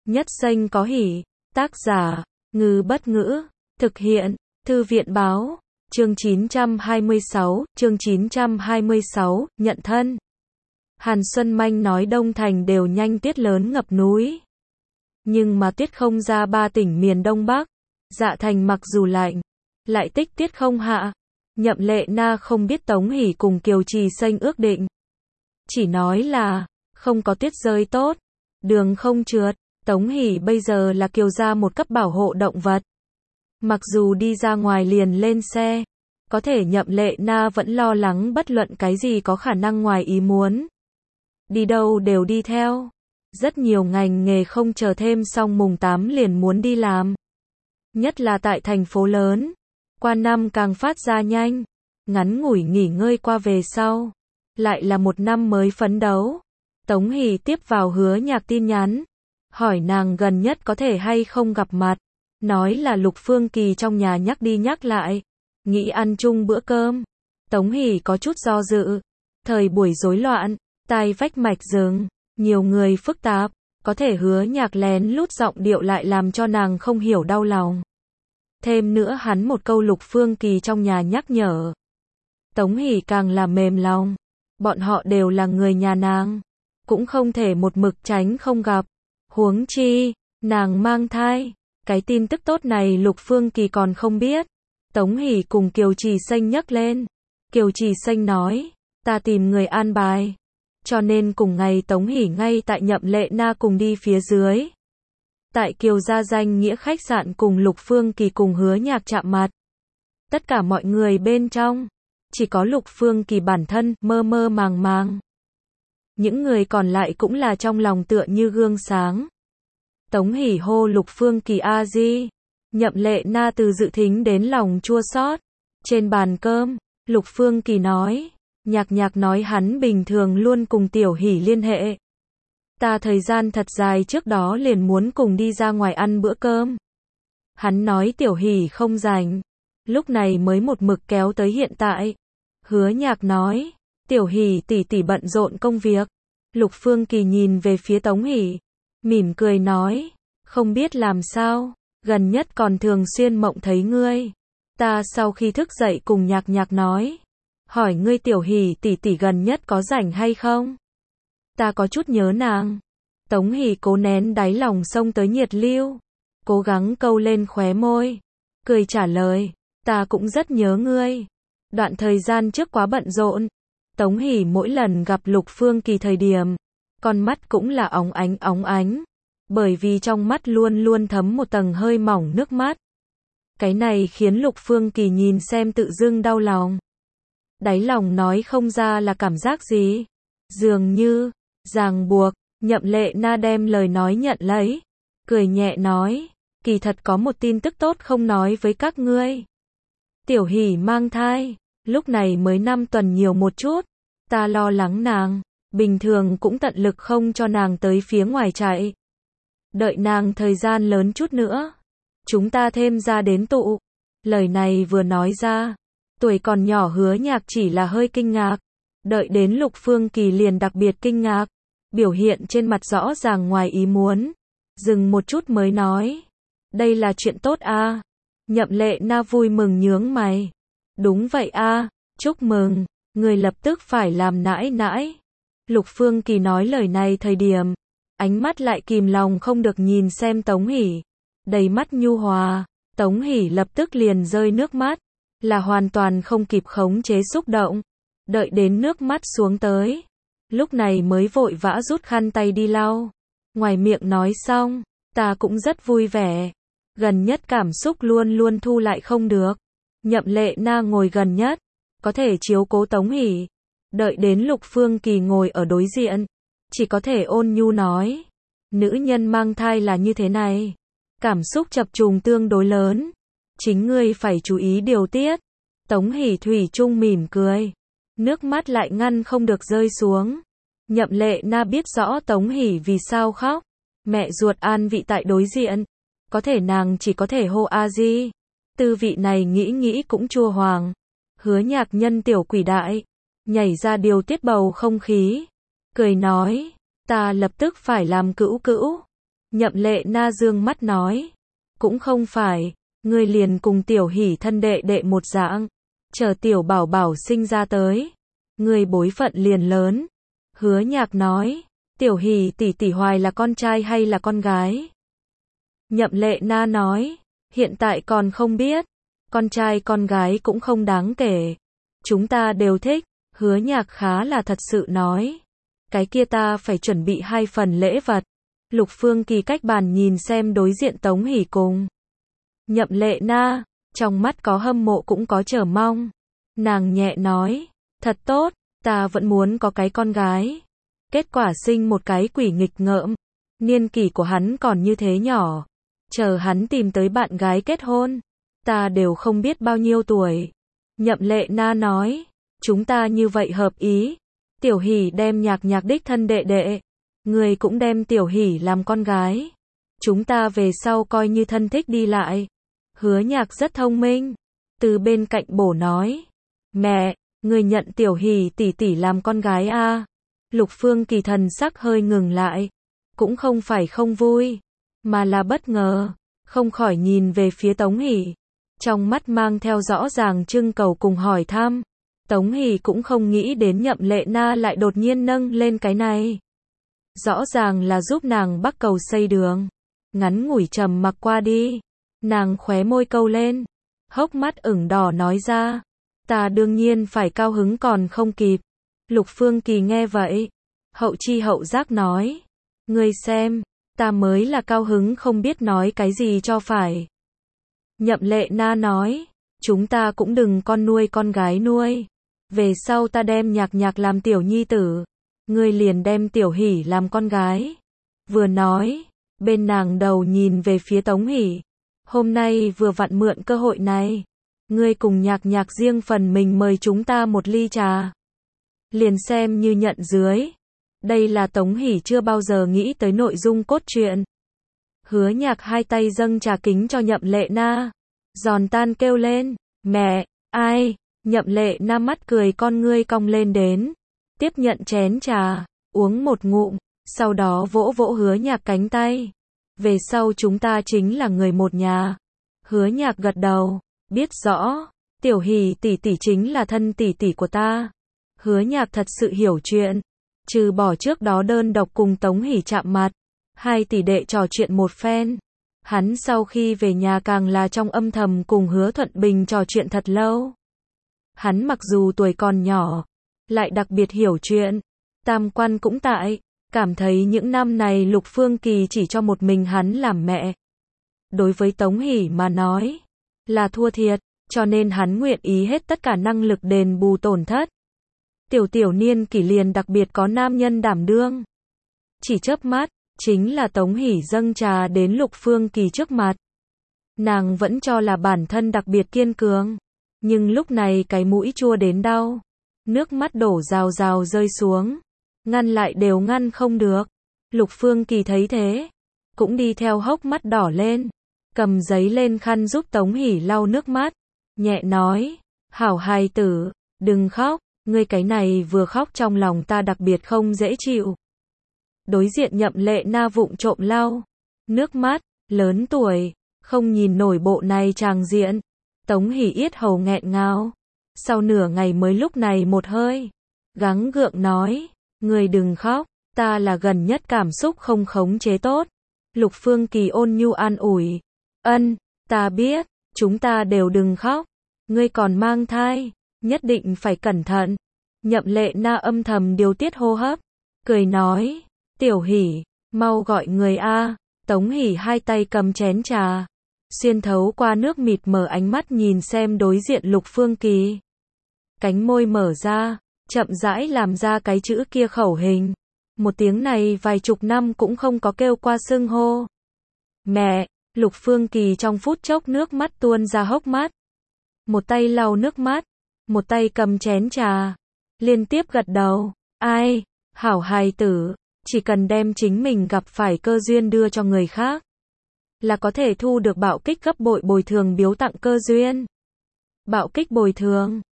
Nhất xanh có hỉ. Tác giả, Ngư Bất Ngữ. Thực hiện, Thư viện Báo. Chương 926, nhận thân. Hàn Xuân Manh nói Đông Thành đều nhanh tuyết lớn ngập núi. Nhưng mà tuyết không ra 3 tỉnh miền Đông Bắc. Dạ Thành mặc dù lạnh, lại tích tiết không hạ. Nhậm Lệ Na không biết Tống Hỷ cùng Kiều Trì Xanh ước định. Chỉ nói là, không có tuyết rơi tốt, đường không trượt. Tống Hỷ bây giờ là Kiều gia một cấp bảo hộ động vật. Mặc dù đi ra ngoài liền lên xe, có thể Nhậm Lệ Na vẫn lo lắng bất luận cái gì có khả năng ngoài ý muốn. Đi đâu đều đi theo. Rất nhiều ngành nghề không chờ thêm xong mùng 8 liền muốn đi làm. Nhất là tại thành phố lớn. Qua năm càng phát ra nhanh. Ngắn ngủi nghỉ ngơi qua về sau. Lại là một năm mới phấn đấu. Tống Hỷ tiếp vào Hứa Nhạc tin nhắn. Hỏi nàng gần nhất có thể hay không gặp mặt. Nói là Lục Phương Kỳ trong nhà nhắc đi nhắc lại. Nghĩ ăn chung bữa cơm. Tống Hỷ có chút do dự. Thời buổi rối loạn, tai vách mạch rừng, nhiều người phức tạp. Có thể Hứa Nhạc lén lút giọng điệu lại làm cho nàng không hiểu đau lòng. Thêm nữa hắn một câu Lục Phương Kỳ trong nhà nhắc nhở. Tống Hỷ càng là mềm lòng. Bọn họ đều là người nhà nàng. Cũng không thể một mực tránh không gặp. Huống chi, nàng mang thai. Cái tin tức tốt này Lục Phương Kỳ còn không biết. Tống Hỷ cùng Kiều Trì Xanh nhắc lên. Kiều Trì Xanh nói, ta tìm người an bài. Cho nên cùng ngày Tống Hỷ ngay tại Nhậm Lệ Na cùng đi phía dưới. Tại Kiều gia danh nghĩa khách sạn cùng Lục Phương Kỳ cùng Hứa Nhạc chạm mặt. Tất cả mọi người bên trong, chỉ có Lục Phương Kỳ bản thân mơ mơ màng màng. Những người còn lại cũng là trong lòng tựa như gương sáng. Tống Hỷ hô Lục Phương Kỳ a di. Nhậm Lệ Na từ dự thính đến lòng chua xót. Trên bàn cơm, Lục Phương Kỳ nói, Nhạc nói hắn bình thường luôn cùng Tiểu Hỷ liên hệ. Ta thời gian thật dài trước đó liền muốn cùng đi ra ngoài ăn bữa cơm. Hắn nói Tiểu Hỷ không rảnh. Lúc này mới một mực kéo tới hiện tại. Hứa Nhạc nói, Tiểu Hỷ tỷ bận rộn công việc. Lục Phương Kỳ nhìn về phía Tống Hỷ, mỉm cười nói, không biết làm sao, gần nhất còn thường xuyên mộng thấy ngươi. Ta sau khi thức dậy cùng Nhạc nói, hỏi ngươi Tiểu Hỷ tỷ gần nhất có rảnh hay không? Ta có chút nhớ nàng. Tống Hỷ cố nén đáy lòng xông tới nhiệt lưu, cố gắng câu lên khóe môi, cười trả lời, ta cũng rất nhớ ngươi. Đoạn thời gian trước quá bận rộn. Tống Hỷ mỗi lần gặp Lục Phương Kỳ thời điểm, con mắt cũng là óng ánh, bởi vì trong mắt luôn luôn thấm một tầng hơi mỏng nước mắt. Cái này khiến Lục Phương Kỳ nhìn xem tự dưng đau lòng. Đáy lòng nói không ra là cảm giác gì. Dường như, ràng buộc. Nhậm Lệ Na đem lời nói nhận lấy. Cười nhẹ nói, kỳ thật có một tin tức tốt không nói với các ngươi. Tiểu Hỷ mang thai, lúc này mới 5 tuần nhiều một chút. Ta lo lắng nàng, bình thường cũng tận lực không cho nàng tới phía ngoài chạy. Đợi nàng thời gian lớn chút nữa, chúng ta thêm ra đến tụ. Lời này vừa nói ra, tuổi còn nhỏ Hứa Nhạc chỉ là hơi kinh ngạc. Đợi đến Lục Phương Kỳ liền đặc biệt kinh ngạc, biểu hiện trên mặt rõ ràng ngoài ý muốn. Dừng một chút mới nói, đây là chuyện tốt a. Nhậm Lệ Na vui mừng nhướng mày. Đúng vậy a, chúc mừng, người lập tức phải làm nãi. Lục Phương Kỳ nói lời này thời điểm, ánh mắt lại kìm lòng không được nhìn xem Tống Hỷ, đầy mắt nhu hòa. Tống Hỷ lập tức liền rơi nước mắt, là hoàn toàn không kịp khống chế xúc động. Đợi đến nước mắt xuống tới, lúc này mới vội vã rút khăn tay đi lau. Ngoài miệng nói xong, ta cũng rất vui vẻ. Gần nhất cảm xúc luôn luôn thu lại không được. Nhậm Lệ Na ngồi gần nhất, có thể chiếu cố Tống Hỷ. Đợi đến Lục Phương Kỳ ngồi ở đối diện, chỉ có thể ôn nhu nói, nữ nhân mang thai là như thế này, cảm xúc chập trùng tương đối lớn, chính ngươi phải chú ý điều tiết. Tống Hỷ thủy chung mỉm cười, nước mắt lại ngăn không được rơi xuống. Nhậm Lệ Na biết rõ Tống Hỷ vì sao khóc, mẹ ruột an vị tại đối diện, có thể nàng chỉ có thể hô a di. Tư vị này nghĩ cũng chua hoàng. Hứa Nhạc nhân tiểu quỷ đại, nhảy ra điều tiết bầu không khí, cười nói, ta lập tức phải làm cữu. Nhậm Lệ Na dương mắt nói. Cũng không phải, ngươi liền cùng Tiểu Hỷ thân đệ đệ một dạng. Chờ Tiểu Bảo Bảo sinh ra tới, ngươi bối phận liền lớn. Hứa Nhạc nói. Tiểu Hỷ tỷ tỷ hoài là con trai hay là con gái? Nhậm Lệ Na nói. Hiện tại còn không biết. Con trai con gái cũng không đáng kể. Chúng ta đều thích. Hứa Nhạc khá là thật sự nói. Cái kia ta phải chuẩn bị 2 phần lễ vật. Lục Phương Kỳ cách bàn nhìn xem đối diện Tống Hỷ cùng Nhậm Lệ Na, trong mắt có hâm mộ cũng có chờ mong. Nàng nhẹ nói, thật tốt, ta vẫn muốn có cái con gái. Kết quả sinh một cái quỷ nghịch ngợm. Niên kỷ của hắn còn như thế nhỏ. Chờ hắn tìm tới bạn gái kết hôn, ta đều không biết bao nhiêu tuổi. Nhậm Lệ Na nói, chúng ta như vậy hợp ý. Tiểu Hỷ đem Nhạc đích thân đệ đệ. Người cũng đem Tiểu Hỷ làm con gái. Chúng ta về sau coi như thân thích đi lại. Hứa Nhạc rất thông minh. Từ bên cạnh bổ nói. Mẹ, người nhận Tiểu Hỷ tỷ tỷ làm con gái a? Lục Phương Kỳ thần sắc hơi ngừng lại. Cũng không phải không vui, mà là bất ngờ. Không khỏi nhìn về phía Tống Hỷ. Trong mắt mang theo rõ ràng trưng cầu cùng hỏi thăm. Tống Hỷ cũng không nghĩ đến Nhậm Lệ Na lại đột nhiên nâng lên cái này. Rõ ràng là giúp nàng bắc cầu xây đường. Ngắn ngủi trầm mặc qua đi. Nàng khóe môi câu lên. Hốc mắt ửng đỏ nói ra. Ta đương nhiên phải cao hứng còn không kịp. Lục Phương Kỳ nghe vậy. Hậu chi hậu giác nói. Ngươi xem, ta mới là cao hứng không biết nói cái gì cho phải. Nhậm Lệ Na nói. Chúng ta cũng đừng con nuôi con gái nuôi. Về sau ta đem Nhạc làm tiểu nhi tử. Ngươi liền đem Tiểu Hỷ làm con gái. Vừa nói, bên nàng đầu nhìn về phía Tống Hỷ. Hôm nay vừa vặn mượn cơ hội này. Ngươi cùng Nhạc riêng phần mình mời chúng ta một ly trà. Liền xem như nhận dưới. Đây là Tống Hỷ chưa bao giờ nghĩ tới nội dung cốt truyện. Hứa Nhạc 2 tay dâng trà kính cho Nhậm Lệ Na. Giòn tan kêu lên. Mẹ, ai? Nhậm Lệ Na mắt cười con ngươi cong lên đến. Tiếp nhận chén trà, uống một ngụm, sau đó vỗ vỗ Hứa Nhạc cánh tay. Về sau chúng ta chính là người một nhà. Hứa Nhạc gật đầu, biết rõ, Tiểu Hỷ tỷ tỷ chính là thân tỷ tỷ của ta. Hứa Nhạc thật sự hiểu chuyện. Trừ bỏ trước đó đơn độc cùng Tống Hỷ chạm mặt, 2 tỷ đệ trò chuyện một phen. Hắn sau khi về nhà càng là trong âm thầm cùng Hứa Thuận Bình trò chuyện thật lâu. Hắn mặc dù tuổi còn nhỏ, lại đặc biệt hiểu chuyện. Tam quan cũng tại, cảm thấy những năm này Lục Phương Kỳ chỉ cho một mình hắn làm mẹ. Đối với Tống Hỷ mà nói, là thua thiệt, cho nên hắn nguyện ý hết tất cả năng lực đền bù tổn thất. Tiểu niên kỷ liền đặc biệt có nam nhân đảm đương. Chỉ chớp mắt, chính là Tống Hỷ dâng trà đến Lục Phương Kỳ trước mặt. Nàng vẫn cho là bản thân đặc biệt kiên cường, nhưng lúc này cái mũi chua đến đau. Nước mắt đổ rào rào rơi xuống. Ngăn lại đều ngăn không được. Lục Phương Kỳ thấy thế, cũng đi theo hốc mắt đỏ lên. Cầm giấy lên khăn giúp Tống Hỷ lau nước mắt. Nhẹ nói, hảo hài tử, đừng khóc. Ngươi cái này vừa khóc trong lòng ta đặc biệt không dễ chịu. Đối diện Nhậm Lệ Na vụng trộm lau nước mắt, lớn tuổi, không nhìn nổi bộ này tràng diện. Tống Hỷ yết hầu nghẹn ngào. Sau nửa ngày mới lúc này một hơi gắng gượng nói, ngươi đừng khóc, ta là gần nhất cảm xúc không khống chế tốt. Lục Phương Kỳ ôn nhu an ủi, ân, ta biết, chúng ta đều đừng khóc, ngươi còn mang thai, nhất định phải cẩn thận. Nhậm Lệ Na âm thầm điều tiết hô hấp, cười nói, Tiểu Hỷ, mau gọi người a. Tống Hỷ 2 tay cầm chén trà, xuyên thấu qua nước mịt mờ ánh mắt nhìn xem đối diện Lục Phương Kỳ. Cánh môi mở ra, chậm rãi làm ra cái chữ kia khẩu hình. Một tiếng này vài chục năm cũng không có kêu qua xưng hô. Mẹ, Lục Phương Kỳ trong phút chốc nước mắt tuôn ra hốc mắt. Một tay lau nước mắt, một tay cầm chén trà, liên tiếp gật đầu. Ai, hảo hài tử, chỉ cần đem chính mình gặp phải cơ duyên đưa cho người khác, là có thể thu được bạo kích gấp bội bồi thường biếu tặng cơ duyên. Bạo kích bồi thường.